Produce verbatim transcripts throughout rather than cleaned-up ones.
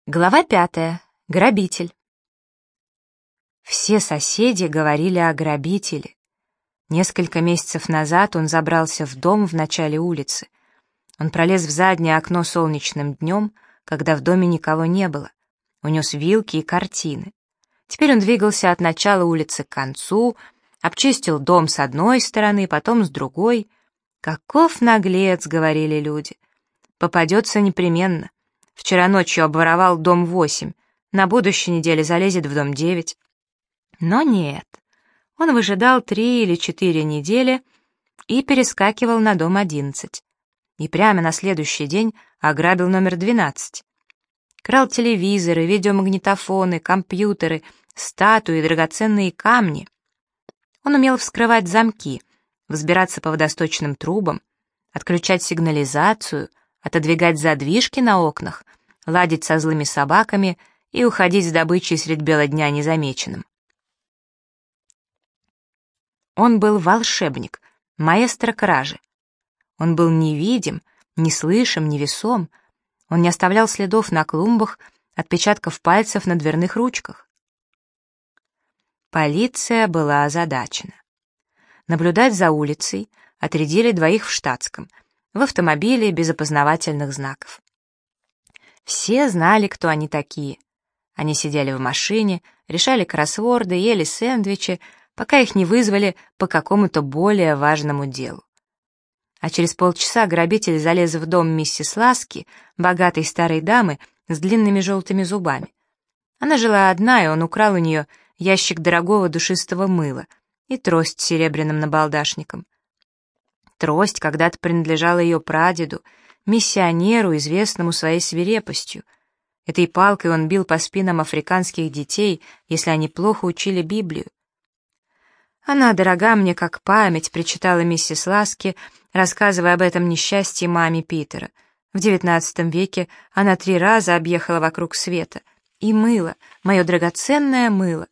Глава пятая. Грабитель. Все соседи говорили о грабителе. Несколько месяцев назад он забрался в дом в начале улицы. Он пролез в заднее окно солнечным днем, когда в доме никого не было. Унес вилки и картины. Теперь он двигался от начала улицы к концу, обчистил дом с одной стороны, потом с другой. «Каков наглец!» — говорили люди. «Попадется непременно. Вчера ночью обворовал дом восемь, на будущей неделе залезет в дом девять». Но нет, он выжидал три или четыре недели и перескакивал на дом одиннадцать. И прямо на следующий день ограбил номер двенадцать. Крал телевизоры, видеомагнитофоны, компьютеры, статуи, драгоценные камни. Он умел вскрывать замки, взбираться по водосточным трубам, отключать сигнализацию, отодвигать задвижки на окнах, ладить со злыми собаками и уходить с добычей средь бела дня незамеченным. Он был волшебник, маэстро кражи. Он был невидим, неслышим, невесом. Он не оставлял следов на клумбах, отпечатков пальцев на дверных ручках. Полиция была озадачена. Наблюдать за улицей отрядили двоих в штатском, в автомобиле без опознавательных знаков. Все знали, кто они такие. Они сидели в машине, решали кроссворды, ели сэндвичи, пока их не вызвали по какому-то более важному делу. А через полчаса грабитель залез в дом миссис Ласки, богатой старой дамы с длинными желтыми зубами. Она жила одна, и он украл у нее ящик дорогого душистого мыла и трость с серебряным набалдашником. Трость когда-то принадлежала ее прадеду, миссионеру, известному своей свирепостью. Этой палкой он бил по спинам африканских детей, если они плохо учили Библию. «Она дорога мне как память», — причитала миссис Ласки, рассказывая об этом несчастье маме Питера. В девятнадцатом веке она три раза объехала вокруг света. И мыло, мое драгоценное мыло.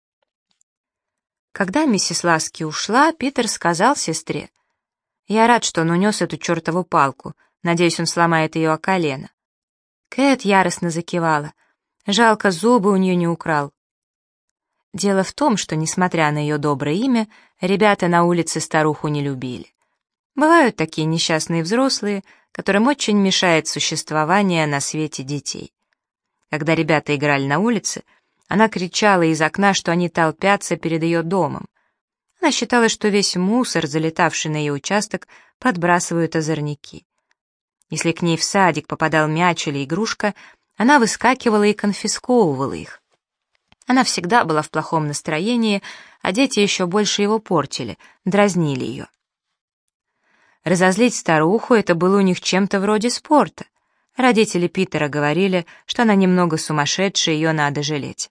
Когда миссис Ласки ушла, Питер сказал сестре: «Я рад, что он унес эту чертову палку. Надеюсь, он сломает ее о колено». Кэт яростно закивала. Жалко, зубы у нее не украл. Дело в том, что, несмотря на ее доброе имя, ребята на улице старуху не любили. Бывают такие несчастные взрослые, которым очень мешает существование на свете детей. Когда ребята играли на улице, она кричала из окна, что они толпятся перед ее домом. Она считала, что весь мусор, залетавший на ее участок, подбрасывают озорники. Если к ней в садик попадал мяч или игрушка, она выскакивала и конфисковывала их. Она всегда была в плохом настроении, а дети еще больше его портили, дразнили ее. Разозлить старуху — это было у них чем-то вроде спорта. Родители Питера говорили, что она немного сумасшедшая, ее надо жалеть.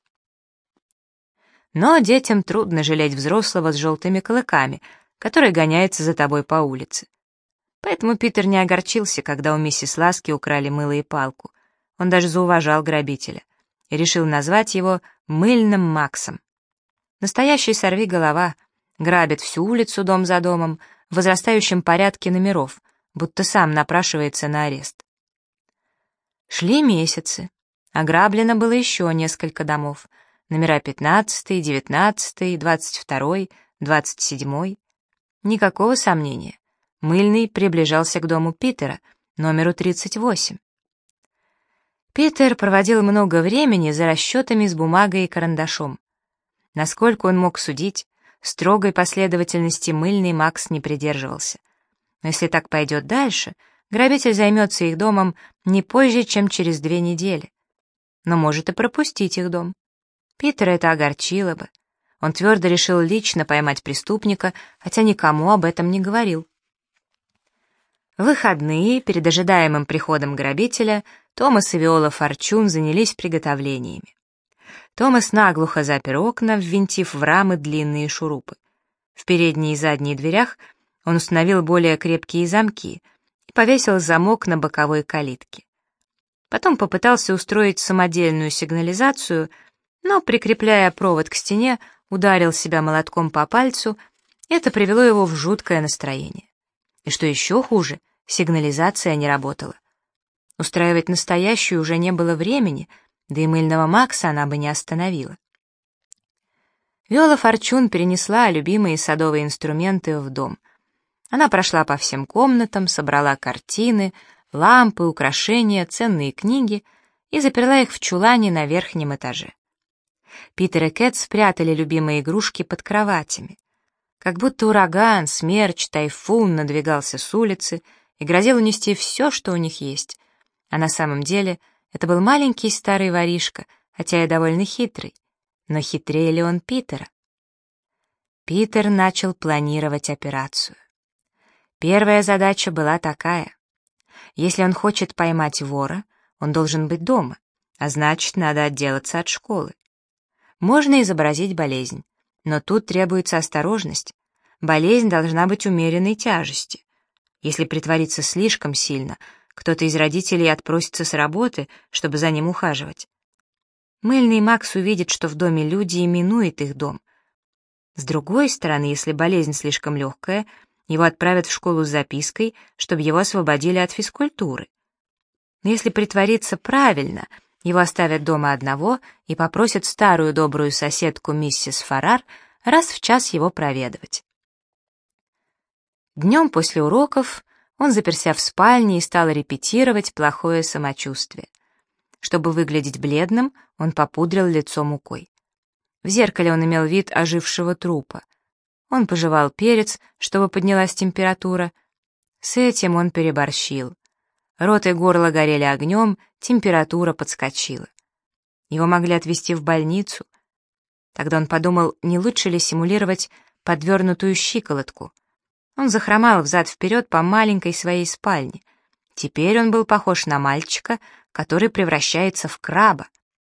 Но детям трудно жалеть взрослого с желтыми клыками, который гоняется за тобой по улице. Поэтому Питер не огорчился, когда у миссис Ласки украли мыло и палку. Он даже зауважал грабителя и решил назвать его Мыльным Максом. Настоящий сорвиголова, грабит всю улицу дом за домом, в возрастающем порядке номеров, будто сам напрашивается на арест. Шли месяцы. Ограблено было еще несколько домов. Номера пятнадцатый, девятнадцатый, двадцать второй, двадцать седьмой. Никакого сомнения. Мыльный приближался к дому Питера, номеру тридцать восемь. Питер проводил много времени за расчетами с бумагой и карандашом. Насколько он мог судить, строгой последовательности Мыльный Макс не придерживался. Но если так пойдет дальше, грабитель займется их домом не позже, чем через две недели. Но может и пропустить их дом. Питера это огорчило бы. Он твердо решил лично поймать преступника, хотя никому об этом не говорил. В выходные, перед ожидаемым приходом грабителя, Томас и Виола Форчун занялись приготовлениями. Томас наглухо запер окна, ввинтив в рамы длинные шурупы. В передней и задней дверях он установил более крепкие замки и повесил замок на боковой калитке. Потом попытался устроить самодельную сигнализацию, но, прикрепляя провод к стене, ударил себя молотком по пальцу, и это привело его в жуткое настроение. И что еще хуже, сигнализация не работала. Устраивать настоящую уже не было времени, да и мыльного Макса она бы не остановила. Виола Форчун перенесла любимые садовые инструменты в дом. Она прошла по всем комнатам, собрала картины, лампы, украшения, ценные книги и заперла их в чулане на верхнем этаже. Питер и Кэт спрятали любимые игрушки под кроватями. Как будто ураган, смерч, тайфун надвигался с улицы и грозил унести все, что у них есть. А на самом деле это был маленький старый воришка, хотя и довольно хитрый. Но хитрее ли он Питера? Питер начал планировать операцию. Первая задача была такая. Если он хочет поймать вора, он должен быть дома, а значит, надо отделаться от школы. Можно изобразить болезнь, но тут требуется осторожность. Болезнь должна быть умеренной тяжести. Если притвориться слишком сильно, кто-то из родителей отпросится с работы, чтобы за ним ухаживать. Мыльный Макс увидит, что в доме люди, и минует их дом. С другой стороны, если болезнь слишком легкая, его отправят в школу с запиской, чтобы его освободили от физкультуры. Но если притвориться правильно, его оставят дома одного и попросят старую добрую соседку миссис Фаррар раз в час его проведывать. Днем после уроков он заперся в спальне и стал репетировать плохое самочувствие. Чтобы выглядеть бледным, он попудрил лицо мукой. В зеркале он имел вид ожившего трупа. Он пожевал перец, чтобы поднялась температура. С этим он переборщил. Рот и горло горели огнем, температура подскочила. Его могли отвезти в больницу. Тогда он подумал, не лучше ли симулировать подвернутую щиколотку. Он захромал взад-вперед по маленькой своей спальне. Теперь он был похож на мальчика, который превращается в краба.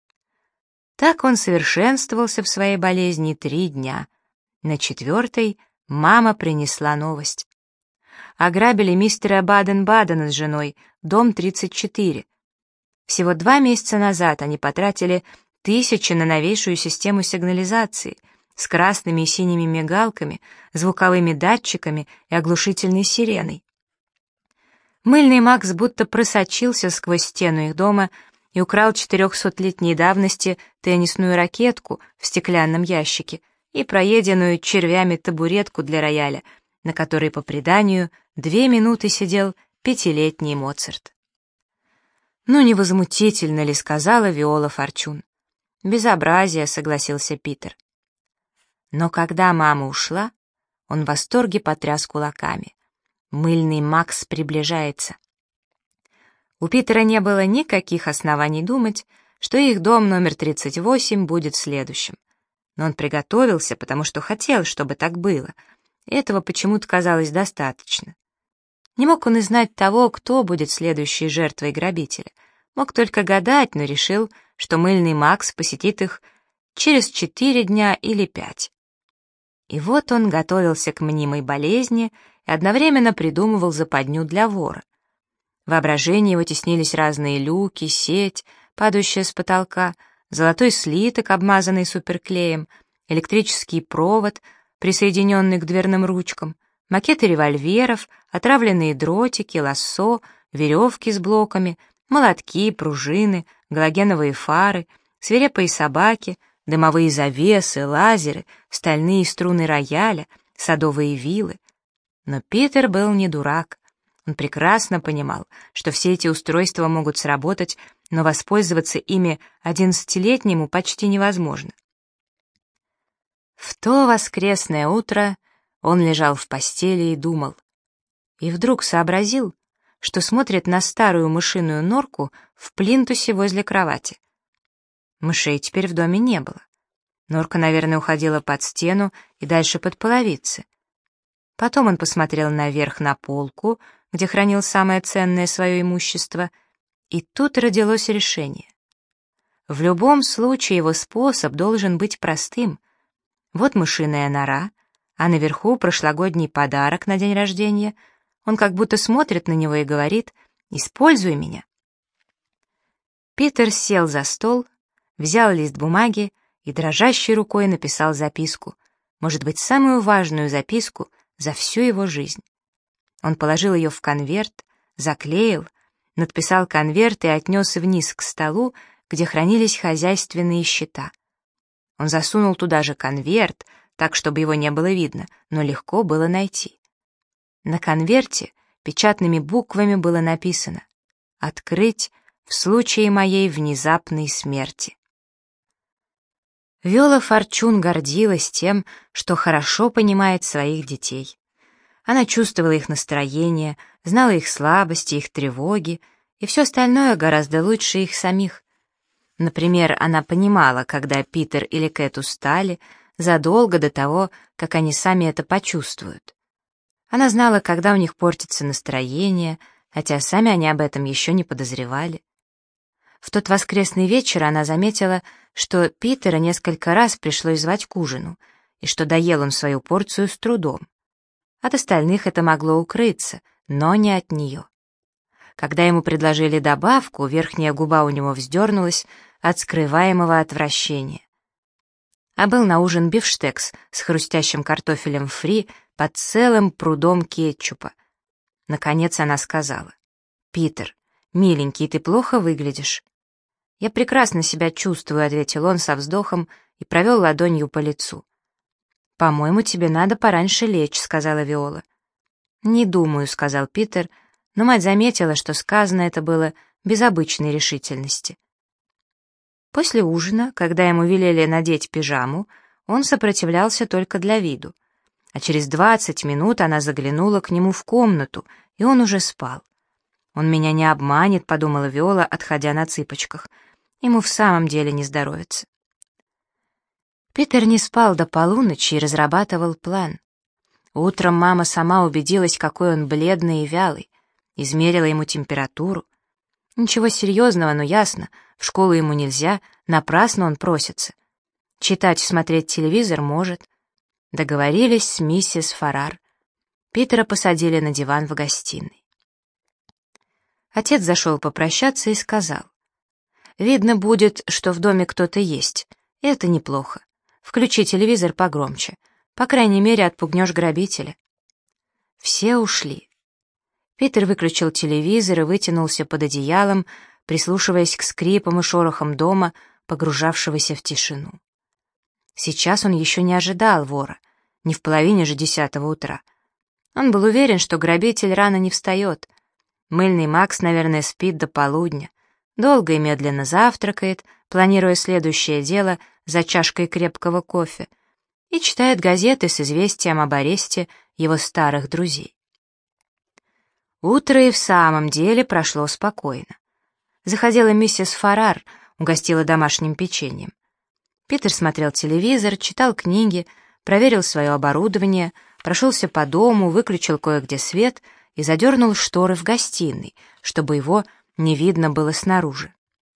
Так он совершенствовался в своей болезни три дня. На четвертой мама принесла новость. Ограбили мистера Баден-Бадена с женой, дом тридцать четыре. Всего два месяца назад они потратили тысячи на новейшую систему сигнализации с красными и синими мигалками, звуковыми датчиками и оглушительной сиреной. Мыльный Макс будто просочился сквозь стену их дома и украл четырехсотлетней давности теннисную ракетку в стеклянном ящике и проеденную червями табуретку для рояля, на которой, по преданию, две минуты сидел пятилетний Моцарт. «Ну, невозмутительно ли», — сказала Виола Форчун. «Безобразие», — согласился Питер. Но когда мама ушла, он в восторге потряс кулаками. Мыльный Макс приближается. У Питера не было никаких оснований думать, что их дом номер тридцать восемь будет следующим. Но он приготовился, потому что хотел, чтобы так было. И этого почему-то казалось достаточно. Не мог он и знать того, кто будет следующей жертвой грабителя. Мог только гадать, но решил, что мыльный Макс посетит их через четыре дня или пять. И вот он готовился к мнимой болезни и одновременно придумывал западню для вора. В воображении его теснились разные люки, сеть, падающая с потолка, золотой слиток, обмазанный суперклеем, электрический провод, присоединенный к дверным ручкам, макеты револьверов, отравленные дротики, лассо, веревки с блоками, молотки, пружины, галогеновые фары, свирепые собаки, дымовые завесы, лазеры, стальные струны рояля, садовые вилы. Но Питер был не дурак. Он прекрасно понимал, что все эти устройства могут сработать, но воспользоваться ими одиннадцатилетнему почти невозможно. В то воскресное утро он лежал в постели и думал. И вдруг сообразил, что смотрит на старую мышиную норку в плинтусе возле кровати. Мышей теперь в доме не было. Норка, наверное, уходила под стену и дальше под половицы. Потом он посмотрел наверх на полку, где хранил самое ценное свое имущество, и тут родилось решение. В любом случае его способ должен быть простым. Вот мышиная нора, а наверху прошлогодний подарок на день рождения. Он как будто смотрит на него и говорит: «Используй меня». Питер сел за стол, взял лист бумаги и дрожащей рукой написал записку, может быть, самую важную записку за всю его жизнь. Он положил ее в конверт, заклеил, надписал конверт и отнес вниз к столу, где хранились хозяйственные счета. Он засунул туда же конверт, так, чтобы его не было видно, но легко было найти. На конверте печатными буквами было написано «Открыть в случае моей внезапной смерти». Виола Форчун гордилась тем, что хорошо понимает своих детей. Она чувствовала их настроение, знала их слабости, их тревоги, и все остальное гораздо лучше их самих. Например, она понимала, когда Питер или Кэт устали, задолго до того, как они сами это почувствуют. Она знала, когда у них портится настроение, хотя сами они об этом еще не подозревали. В тот воскресный вечер она заметила, что Питера несколько раз пришлось звать к ужину, и что доел он свою порцию с трудом. От остальных это могло укрыться, но не от нее. Когда ему предложили добавку, верхняя губа у него вздернулась от скрываемого отвращения. А был на ужин бифштекс с хрустящим картофелем фри под целым прудом кетчупа. Наконец она сказала: «Питер, миленький, ты плохо выглядишь». «Я прекрасно себя чувствую», — ответил он со вздохом и провел ладонью по лицу. «По-моему, тебе надо пораньше лечь», — сказала Виола. «Не думаю», — сказал Питер, но мать заметила, что сказано это было без обычной решительности. После ужина, когда ему велели надеть пижаму, он сопротивлялся только для виду, а через двадцать минут она заглянула к нему в комнату, и он уже спал. «Он меня не обманет», — подумала Виола, отходя на цыпочках. Ему в самом деле не здоровится. Питер не спал до полуночи и разрабатывал план. Утром мама сама убедилась, какой он бледный и вялый, измерила ему температуру. Ничего серьезного, но ясно, в школу ему нельзя, напрасно он просится. Читать и смотреть телевизор может. Договорились с миссис Фаррар. Питера посадили на диван в гостиной. Отец зашел попрощаться и сказал: «Видно будет, что в доме кто-то есть. Это неплохо. Включи телевизор погромче. По крайней мере, отпугнешь грабителя». Все ушли. Питер выключил телевизор и вытянулся под одеялом, прислушиваясь к скрипам и шорохам дома, погружавшегося в тишину. Сейчас он еще не ожидал вора, не в половине же десятого утра. Он был уверен, что грабитель рано не встает. Мыльный Макс, наверное, спит до полудня, долго и медленно завтракает, планируя следующее дело за чашкой крепкого кофе, и читает газеты с известием об аресте его старых друзей. Утро и в самом деле прошло спокойно. Заходила миссис Фаррар, угостила домашним печеньем. Питер смотрел телевизор, читал книги, проверил свое оборудование, прошелся по дому, выключил кое-где свет и задернул шторы в гостиной, чтобы его не видно было снаружи.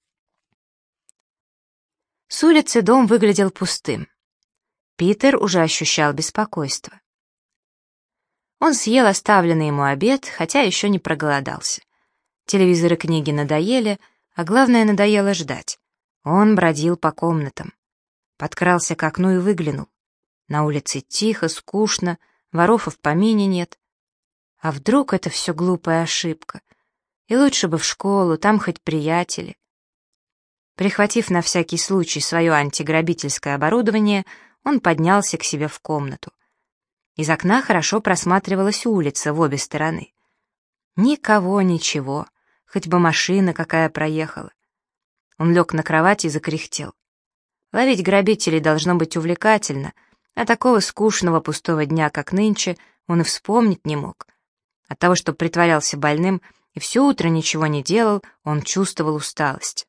С улицы дом выглядел пустым. Питер уже ощущал беспокойство. Он съел оставленный ему обед, хотя еще не проголодался. Телевизор и книги надоели, а главное, надоело ждать. Он бродил по комнатам. Подкрался к окну и выглянул. На улице тихо, скучно, воров и в помине нет. А вдруг это все глупая ошибка? И лучше бы в школу, там хоть приятели. Прихватив на всякий случай свое антиграбительское оборудование, он поднялся к себе в комнату. Из окна хорошо просматривалась улица в обе стороны. Никого, ничего, хоть бы машина какая проехала. Он лег на кровать и закряхтел. Ловить грабителей должно быть увлекательно, а такого скучного пустого дня, как нынче, он и вспомнить не мог. От того, что притворялся больным и все утро ничего не делал, он чувствовал усталость.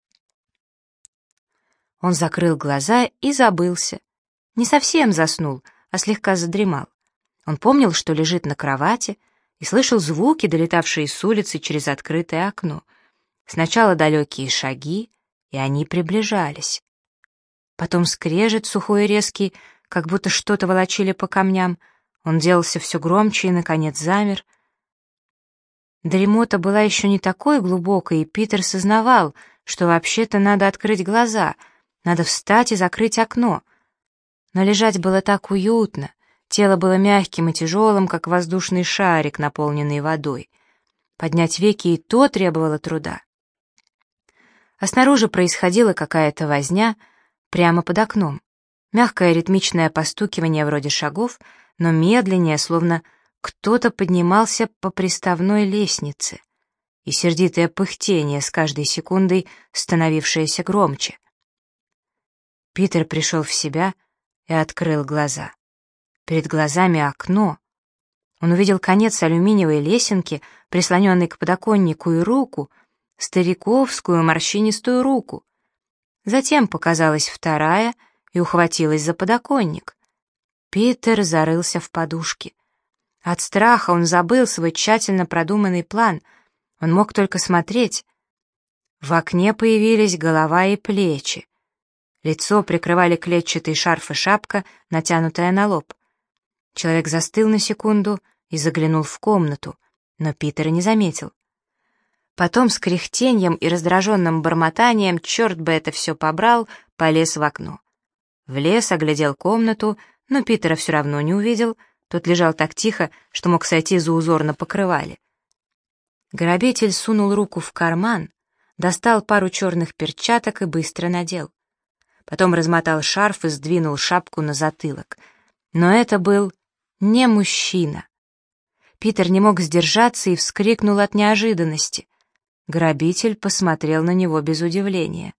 Он закрыл глаза и забылся. Не совсем заснул, а слегка задремал. Он помнил, что лежит на кровати, и слышал звуки, долетавшие с улицы через открытое окно. Сначала далекие шаги, и они приближались. Потом скрежет сухой и резкий, как будто что-то волочили по камням. Он делался все громче и, наконец, замер. Дремота была еще не такой глубокой, и Питер сознавал, что вообще-то надо открыть глаза, надо встать и закрыть окно. Но лежать было так уютно, тело было мягким и тяжелым, как воздушный шарик, наполненный водой. Поднять веки и то требовало труда. а снаружи происходила какая-то возня прямо под окном. Мягкое ритмичное постукивание вроде шагов, но медленнее, словно кто-то поднимался по приставной лестнице, и сердитое пыхтение с каждой секундой, становившееся громче. Питер пришел в себя и открыл глаза. Перед глазами окно. Он увидел конец алюминиевой лесенки, прислоненной к подоконнику, и руку, стариковскую морщинистую руку. Затем показалась вторая и ухватилась за подоконник. Питер зарылся в подушки. От страха он забыл свой тщательно продуманный план. Он мог только смотреть. В окне появились голова и плечи. Лицо прикрывали клетчатый шарф и шапка, натянутая на лоб. Человек застыл на секунду и заглянул в комнату, но Питера не заметил. Потом с кряхтеньем и раздраженным бормотанием, черт бы это все побрал, полез в окно. Влез, оглядел комнату, но Питера все равно не увидел, тот лежал так тихо, что мог сойти за узор на покрывале. Грабитель сунул руку в карман, достал пару черных перчаток и быстро надел. Потом размотал шарф и сдвинул шапку на затылок. Но это был не мужчина. Питер не мог сдержаться и вскрикнул от неожиданности. Грабитель посмотрел на него без удивления.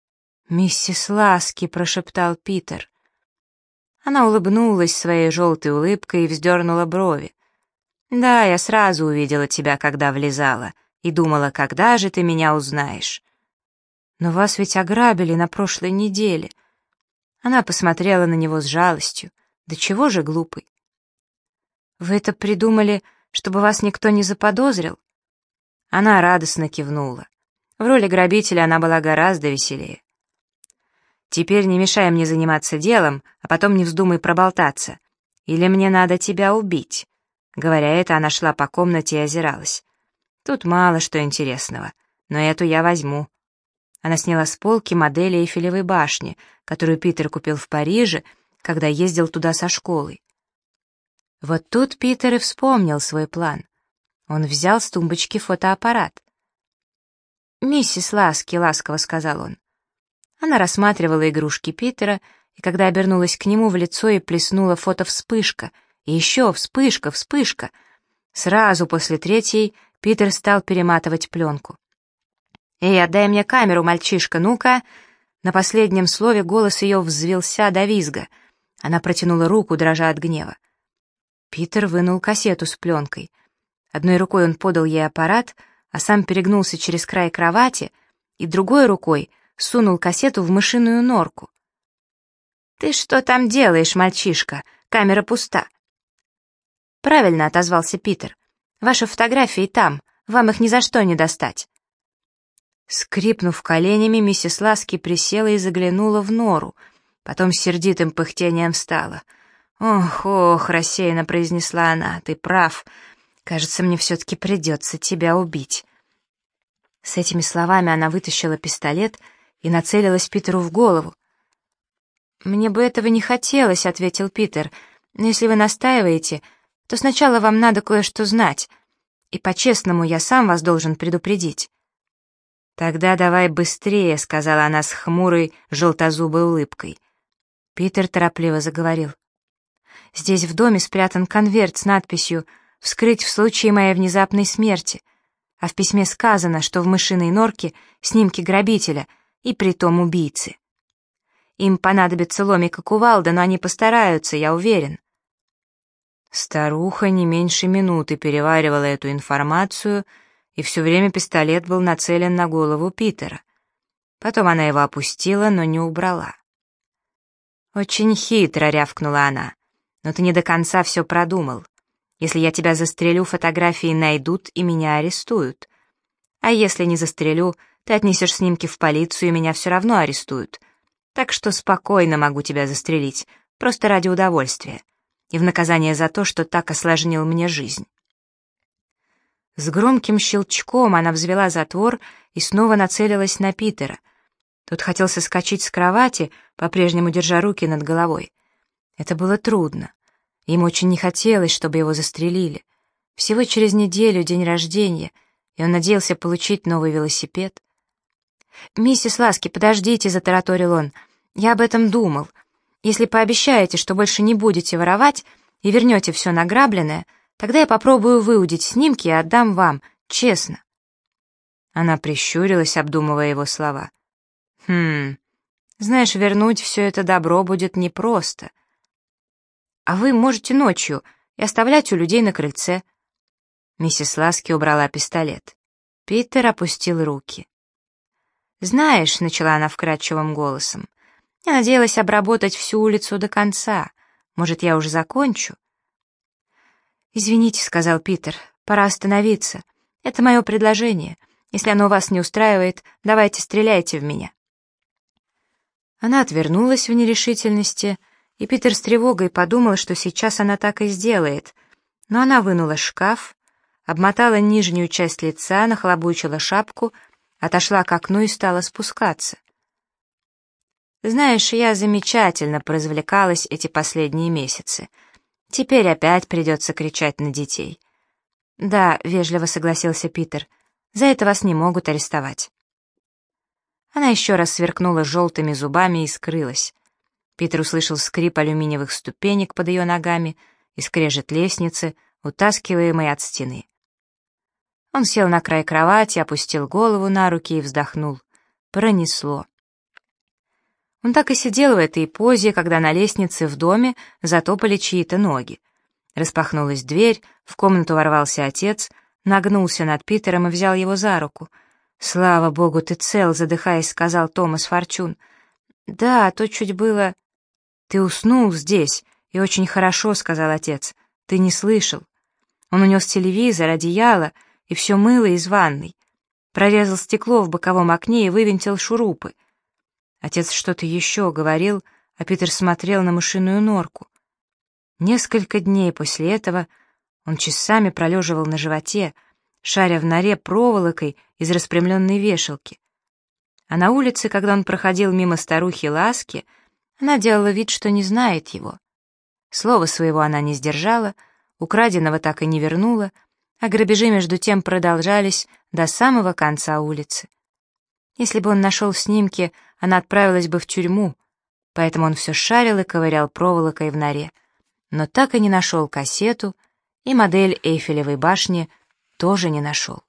«Миссис Ласки», — прошептал Питер. Она улыбнулась своей желтой улыбкой и вздернула брови. «Да, я сразу увидела тебя, когда влезала, и думала, когда же ты меня узнаешь?» «Но вас ведь ограбили на прошлой неделе». Она посмотрела на него с жалостью. «Да чего же глупый?» «Вы это придумали, чтобы вас никто не заподозрил?» Она радостно кивнула. В роли грабителя она была гораздо веселее. «Теперь не мешай мне заниматься делом, а потом не вздумай проболтаться. Или мне надо тебя убить». Говоря это, она шла по комнате и озиралась. «Тут мало что интересного, но эту я возьму». Она сняла с полки модель Эйфелевой башни, которую Питер купил в Париже, когда ездил туда со школой. Вот тут Питер и вспомнил свой план. Он взял с тумбочки фотоаппарат. «Миссис Ласки», — ласково сказал он. Она рассматривала игрушки Питера, и когда обернулась к нему, в лицо и плеснула фотовспышка. И еще вспышка, вспышка. Сразу после третьей Питер стал перематывать пленку. «Эй, отдай мне камеру, мальчишка, ну-ка!» На последнем слове голос ее взвился до визга. Она протянула руку, дрожа от гнева. Питер вынул кассету с пленкой. Одной рукой он подал ей аппарат, а сам перегнулся через край кровати и другой рукой сунул кассету в мышиную норку. «Ты что там делаешь, мальчишка? Камера пуста». «Правильно», — отозвался Питер. «Ваши фотографии там, вам их ни за что не достать». Скрипнув коленями, миссис Ласки присела и заглянула в нору, потом с сердитым пыхтением встала. «Ох, ох», — рассеянно произнесла она, — «ты прав. Кажется, мне все-таки придется тебя убить». С этими словами она вытащила пистолет и нацелилась Питеру в голову. «Мне бы этого не хотелось», — ответил Питер, — «но если вы настаиваете, то сначала вам надо кое-что знать, и по-честному я сам вас должен предупредить». «Тогда давай быстрее», — сказала она с хмурой, желтозубой улыбкой. Питер торопливо заговорил. «Здесь в доме спрятан конверт с надписью «Вскрыть в случае моей внезапной смерти», а в письме сказано, что в мышиной норке снимки грабителя и притом убийцы. Им понадобится ломик и кувалда, но они постараются, я уверен». Старуха не меньше минуты переваривала эту информацию, и все время пистолет был нацелен на голову Питера. Потом она его опустила, но не убрала. «Очень хитро», — рявкнула она, — «но ты не до конца все продумал. Если я тебя застрелю, фотографии найдут и меня арестуют. А если не застрелю, ты отнесешь снимки в полицию, и меня все равно арестуют. Так что спокойно могу тебя застрелить, просто ради удовольствия, и в наказание за то, что так осложнил мне жизнь». С громким щелчком она взвела затвор и снова нацелилась на Питера. Тот хотел соскочить с кровати, по-прежнему держа руки над головой. Это было трудно. Ему очень не хотелось, чтобы его застрелили. Всего через неделю день рождения, и он надеялся получить новый велосипед. «Миссис Ласки, подождите», — затараторил он. «Я об этом думал. Если пообещаете, что больше не будете воровать и вернете все награбленное, тогда я попробую выудить снимки и отдам вам, честно». Она прищурилась, обдумывая его слова. «Хм, знаешь, вернуть все это добро будет непросто. А вы можете ночью и оставлять у людей на крыльце». Миссис Ласки убрала пистолет. Питер опустил руки. «Знаешь», — начала она вкрадчивым голосом, — «я надеялась обработать всю улицу до конца. Может, я уже закончу?» «Извините», — сказал Питер, — «пора остановиться. Это мое предложение. Если оно вас не устраивает, давайте стреляйте в меня». Она отвернулась в нерешительности, и Питер с тревогой подумал, что сейчас она так и сделает. Но она вынула шкаф, обмотала нижнюю часть лица, нахлобучила шапку, отошла к окну и стала спускаться. «Знаешь, я замечательно поразвлекалась эти последние месяцы. Теперь опять придется кричать на детей». «Да», — вежливо согласился Питер, — «за это вас не могут арестовать». Она еще раз сверкнула желтыми зубами и скрылась. Питер услышал скрип алюминиевых ступенек под ее ногами и скрежет лестницы, утаскиваемой от стены. Он сел на край кровати, опустил голову на руки и вздохнул. Пронесло. Он так и сидел в этой позе, когда на лестнице в доме затопали чьи-то ноги. Распахнулась дверь, в комнату ворвался отец, нагнулся над Питером и взял его за руку. «Слава богу, ты цел», — задыхаясь, сказал Томас Форчун. «Да, то чуть было...» «Ты уснул здесь, и очень хорошо», — сказал отец. «Ты не слышал. Он унес телевизор, одеяло и все мыло из ванной. Прорезал стекло в боковом окне и вывинтил шурупы». Отец что-то еще говорил, а Питер смотрел на мышиную норку. Несколько дней после этого он часами пролеживал на животе, шаря в норе проволокой из распрямленной вешалки. А на улице, когда он проходил мимо старухи Ласки, она делала вид, что не знает его. Слова своего она не сдержала, украденного так и не вернула, а грабежи между тем продолжались до самого конца улицы. Если бы он нашел снимки, она отправилась бы в тюрьму, поэтому он все шарил и ковырял проволокой в норе, но так и не нашел кассету, и модель Эйфелевой башни тоже не нашел.